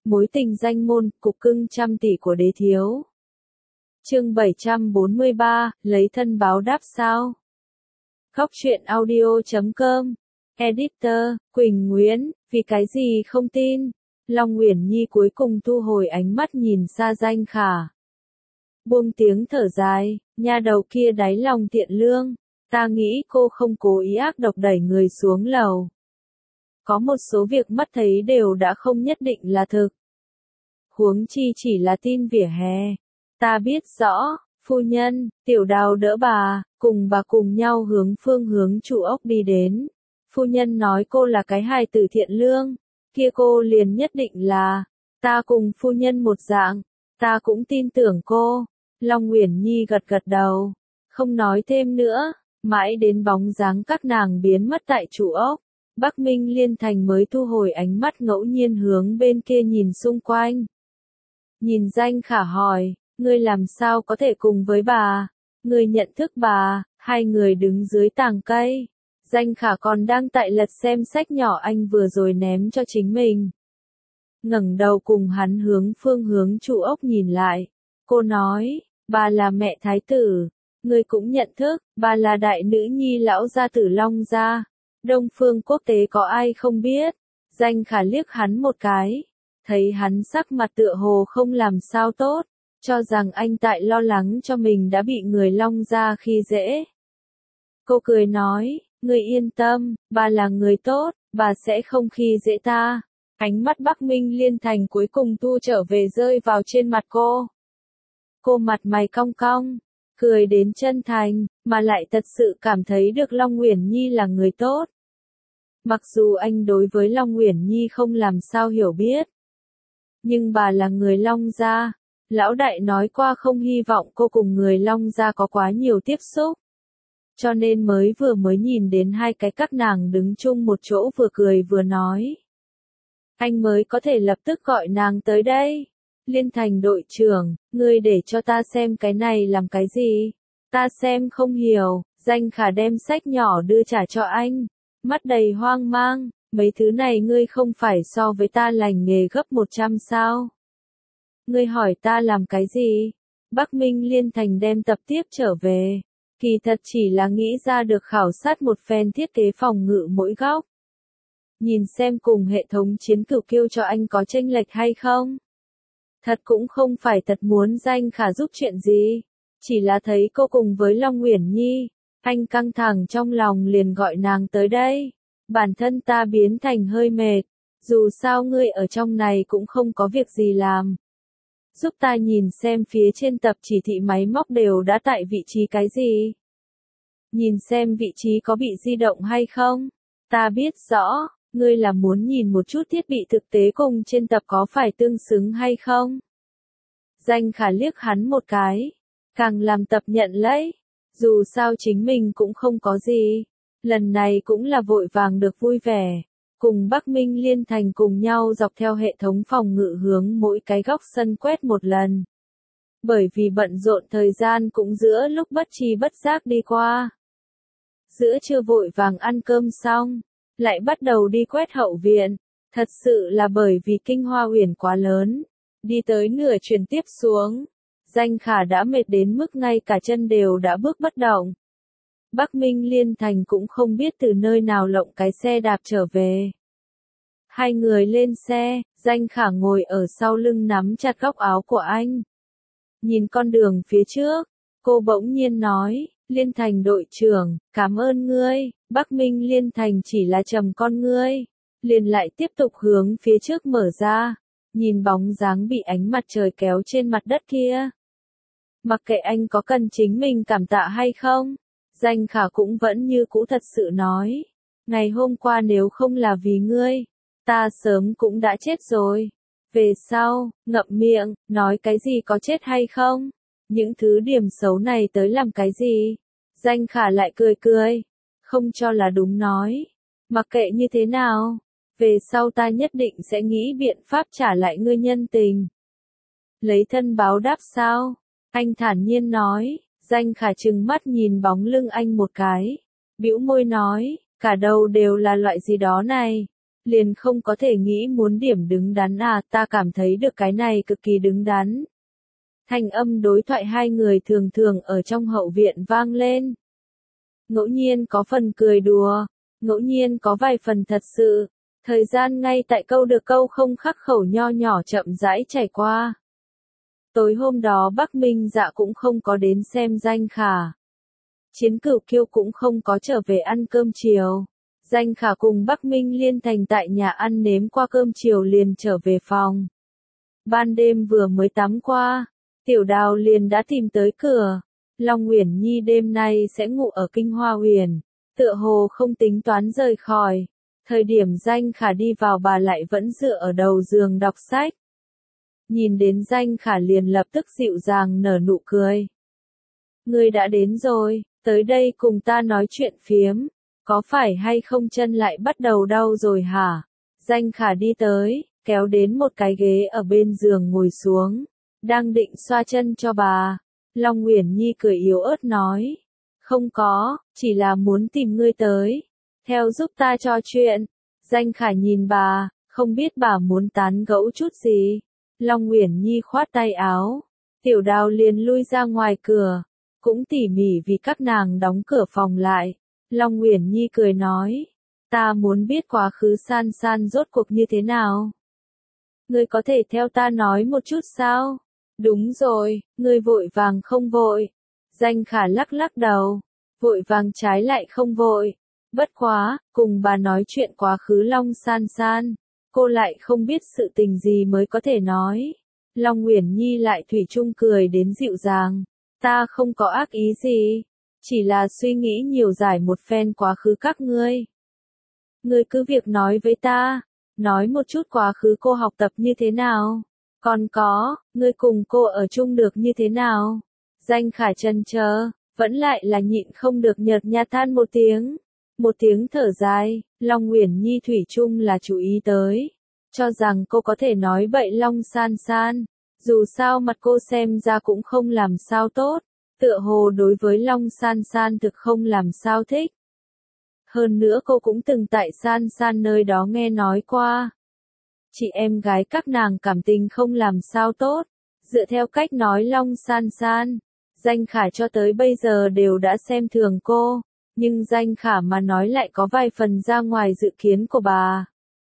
Mối tình danh môn, cục cưng trăm tỷ của đế thiếu. Chương 743, lấy thân báo đáp sao? Góc truyện audio.com. Editor, Quỳnh Nguyễn, vì cái gì không tin? Long Uyển Nhi cuối cùng thu hồi ánh mắt nhìn xa Danh Khả. Buông tiếng thở dài, nha đầu kia đáy lòng thiện lương, ta nghĩ cô không cố ý ác độc đẩy người xuống lầu. Có một số việc mắt thấy đều đã không nhất định là thực. Huống chi chỉ là tin vỉa hè. Ta biết rõ, phu nhân, Tiểu Đào đỡ bà, cùng bà cùng nhau hướng phương hướng trụ ốc đi đến. Phu nhân nói cô là cái hài tử thiện lương, kia cô liền nhất định là, ta cùng phu nhân một dạng, ta cũng tin tưởng cô. Long Uyển Nhi gật gật đầu, không nói thêm nữa, mãi đến bóng dáng các nàng biến mất tại trụ ốc. Bắc Minh Liên Thành mới thu hồi ánh mắt ngẫu nhiên hướng bên kia nhìn xung quanh. Nhìn Danh Khả hỏi, ngươi làm sao có thể cùng với bà? Ngươi nhận thức bà? Hai người đứng dưới tàng cây. Danh Khả còn đang tại lật xem sách nhỏ anh vừa rồi ném cho chính mình. Ngẩng đầu cùng hắn hướng phương hướng trụ ốc nhìn lại. Cô nói, bà là mẹ thái tử. Ngươi cũng nhận thức, bà là đại nữ nhi lão gia tử Long gia. Đông phương quốc tế có ai không biết? Danh Khả liếc hắn một cái. Thấy hắn sắc mặt tựa hồ không làm sao tốt, cho rằng anh tại lo lắng cho mình đã bị người Long gia khi dễ. Cô cười nói, ngươi yên tâm, bà là người tốt, bà sẽ không khi dễ ta. Ánh mắt Bắc Minh Liên Thành cuối cùng thu trở về rơi vào trên mặt cô. Cô mặt mày cong cong, cười đến chân thành, mà lại thật sự cảm thấy được Long Uyển Nhi là người tốt. Mặc dù anh đối với Long Uyển Nhi không làm sao hiểu biết, nhưng bà là người Long gia. Lão đại nói qua không hy vọng cô cùng người Long gia có quá nhiều tiếp xúc. Cho nên mới nhìn đến hai cái các nàng đứng chung một chỗ vừa cười vừa nói. Anh mới có thể lập tức gọi nàng tới đây. Liên Thành đội trưởng, ngươi để cho ta xem cái này làm cái gì? Ta xem không hiểu. Danh Khả đem sách nhỏ đưa trả cho anh. Mắt đầy hoang mang, mấy thứ này ngươi không phải so với ta lành nghề gấp 100 sao? Ngươi hỏi ta làm cái gì? Bắc Minh Liên Thành đem tập tiếp trở về. Kỳ thật chỉ là nghĩ ra được khảo sát một phen thiết kế phòng ngự mỗi góc. Nhìn xem cùng hệ thống chiến cửu kiêu cho anh có chênh lệch hay không? Thật cũng không phải thật muốn Danh Khả giúp chuyện gì. Chỉ là thấy cô cùng với Long Uyển Nhi. Anh căng thẳng trong lòng liền gọi nàng tới đây. Bản thân ta biến thành hơi mệt. Dù sao ngươi ở trong này cũng không có việc gì làm. Giúp ta nhìn xem phía trên tập chỉ thị máy móc đều đã tại vị trí cái gì. Nhìn xem vị trí có bị di động hay không. Ta biết rõ, ngươi là muốn nhìn một chút thiết bị thực tế cùng trên tập có phải tương xứng hay không. Danh Khả liếc hắn một cái. Càng làm tập nhận lấy. Dù sao chính mình cũng không có gì. Lần này cũng là vội vàng được vui vẻ. Cùng Bắc Minh Liên Thành cùng nhau dọc theo hệ thống phòng ngự hướng mỗi cái góc sân quét một lần. Bởi vì bận rộn thời gian cũng giữa lúc bất tri bất giác đi qua. Giữa trưa vội vàng ăn cơm xong, lại bắt đầu đi quét hậu viện. Thật sự là bởi vì Kinh Hoa Uyển quá lớn. Đi tới nửa chuyển tiếp xuống. Danh Khả đã mệt đến mức ngay cả chân đều đã bước bất động. Bắc Minh Liên Thành cũng không biết từ nơi nào lộng cái xe đạp trở về. Hai người lên xe, Danh Khả ngồi ở sau lưng nắm chặt góc áo của anh. Nhìn con đường phía trước, cô bỗng nhiên nói, Liên Thành đội trưởng, cảm ơn ngươi. Bắc Minh Liên Thành chỉ là trầm con ngươi. Liền lại tiếp tục hướng phía trước mở ra, nhìn bóng dáng bị ánh mặt trời kéo trên mặt đất kia. Mặc kệ anh có cần chính mình cảm tạ hay không, Danh Khả cũng vẫn như cũ thật sự nói. Ngày hôm qua nếu không là vì ngươi, ta sớm cũng đã chết rồi. Về sau, ngậm miệng, nói cái gì có chết hay không? Những thứ điểm xấu này tới làm cái gì? Danh Khả lại cười cười. Không cho là đúng nói. Mặc kệ như thế nào, về sau ta nhất định sẽ nghĩ biện pháp trả lại ngươi nhân tình. Lấy thân báo đáp sao? Anh thản nhiên nói. Danh Khả trừng mắt nhìn bóng lưng anh một cái. Bĩu môi nói, cả đầu đều là loại gì đó này. liền không có thể nghĩ muốn điểm đứng đắn à, ta cảm thấy được cái này cực kỳ đứng đắn. Thanh âm đối thoại hai người thường thường ở trong hậu viện vang lên. Ngẫu nhiên có phần cười đùa, ngẫu nhiên có vài phần thật sự, thời gian ngay tại câu được câu không khắc khẩu nho nhỏ chậm rãi trải qua. Tối hôm đó Bắc Minh Dạ cũng không có đến xem Danh Khả. Chiến Cửu Kiêu cũng không có trở về ăn cơm chiều. Danh Khả cùng Bắc Minh Liên Thành tại nhà ăn nếm qua cơm chiều liền trở về phòng. Ban đêm vừa mới tắm qua, Tiểu Đào liền đã tìm tới cửa. Long Uyển Nhi đêm nay sẽ ngủ ở Kinh Hoa Huyền, tựa hồ không tính toán rời khỏi. Thời điểm Danh Khả đi vào bà lại vẫn dựa ở đầu giường đọc sách. Nhìn đến Danh Khả liền lập tức dịu dàng nở nụ cười. Ngươi đã đến rồi, tới đây cùng ta nói chuyện phiếm, có phải hay không chân lại bắt đầu đau rồi hả? Danh Khả đi tới, kéo đến một cái ghế ở bên giường ngồi xuống, đang định xoa chân cho bà. Long Uyển Nhi cười yếu ớt nói, không có, chỉ là muốn tìm ngươi tới, theo giúp ta trò chuyện. Danh Khả nhìn bà, không biết bà muốn tán gẫu chút gì. Long Uyển Nhi khoát tay áo, Tiểu Đào liền lui ra ngoài cửa, cũng tỉ mỉ vì các nàng đóng cửa phòng lại. Long Uyển Nhi cười nói, ta muốn biết quá khứ San San rốt cuộc như thế nào. Ngươi có thể theo ta nói một chút sao? Đúng rồi, ngươi vội vàng không vội. Danh Khả lắc lắc đầu, vội vàng trái lại không vội. Bất quá, cùng bà nói chuyện quá khứ Long San San, cô lại không biết sự tình gì mới có thể nói. Long Uyển Nhi lại thủy chung cười đến dịu dàng, ta không có ác ý gì, chỉ là suy nghĩ nhiều giải một phen quá khứ các ngươi. Ngươi cứ việc nói với ta, nói một chút quá khứ cô học tập như thế nào, còn có, ngươi cùng cô ở chung được như thế nào. Danh Khả chần chờ, vẫn lại là nhịn không được nhợt nhạt than một tiếng thở dài. Long Uyển Nhi thủy chung là chú ý tới, cho rằng cô có thể nói bậy Long San San, dù sao mặt cô xem ra cũng không làm sao tốt, tựa hồ đối với Long San San thực không làm sao thích. Hơn nữa cô cũng từng tại San San nơi đó nghe nói qua, chị em gái các nàng cảm tình không làm sao tốt, dựa theo cách nói Long San San, Danh Khả cho tới bây giờ đều đã xem thường cô, nhưng Danh Khả mà nói lại có vài phần ra ngoài dự kiến của bà.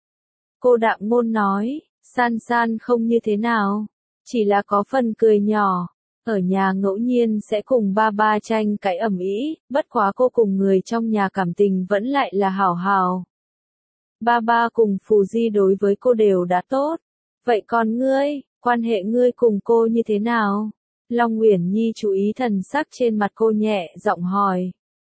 Cô đạm ngôn nói, San San không như thế nào, chỉ là có phần cười nhỏ, ở nhà ngẫu nhiên sẽ cùng ba ba tranh cãi ầm ĩ, bất quá cô cùng người trong nhà cảm tình vẫn lại là hảo hảo. Ba ba cùng Phù Di đối với cô đều đã tốt, vậy còn ngươi, quan hệ ngươi cùng cô như thế nào? Long Uyển Nhi chú ý thần sắc trên mặt cô nhẹ giọng hỏi.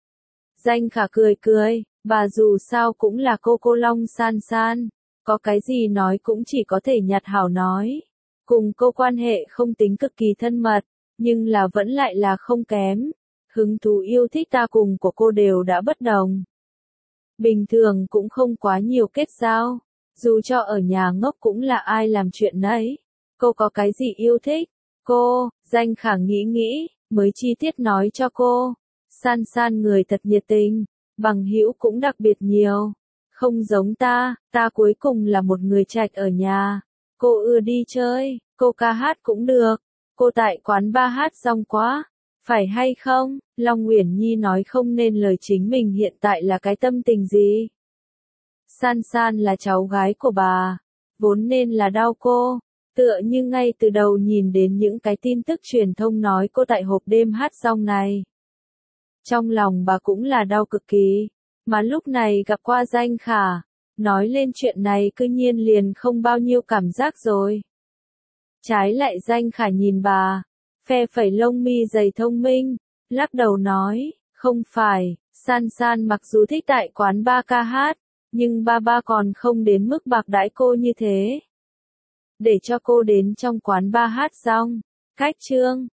Danh Khả cười cười, bà dù sao cũng là cô Long San San, có cái gì nói cũng chỉ có thể nhặt hảo nói. Cùng cô quan hệ không tính cực kỳ thân mật, nhưng là vẫn lại là không kém. Hứng thú yêu thích ta cùng của cô đều đã bất đồng. Bình thường cũng không quá nhiều kết giao, dù cho ở nhà ngốc cũng là ai làm chuyện nấy. Cô có cái gì yêu thích? Cô, Danh Khả nghĩ, mới chi tiết nói cho cô. San San người thật nhiệt tình, bằng hữu cũng đặc biệt nhiều. Không giống ta cuối cùng là một người trạch ở nhà. Cô ưa đi chơi, cô ca hát cũng được. Cô tại quán bar hát xong quá, phải hay không? Long Uyển Nhi nói không nên lời chính mình hiện tại là cái tâm tình gì. San San là cháu gái của bà, vốn nên là đau cô. Tựa như ngay từ đầu nhìn đến những cái tin tức truyền thông nói cô tại hộp đêm hát xong này. Trong lòng bà cũng là đau cực kỳ, mà lúc này gặp qua Danh Khả, nói lên chuyện này cư nhiên liền không bao nhiêu cảm giác rồi. Trái lại Danh Khả nhìn bà, phe phẩy lông mi dày thông minh, lắc đầu nói, không phải, San San mặc dù thích tại quán ba ca hát, nhưng ba còn không đến mức bạc đãi cô như thế. Để cho cô đến trong quán ba hát xong, cách chương.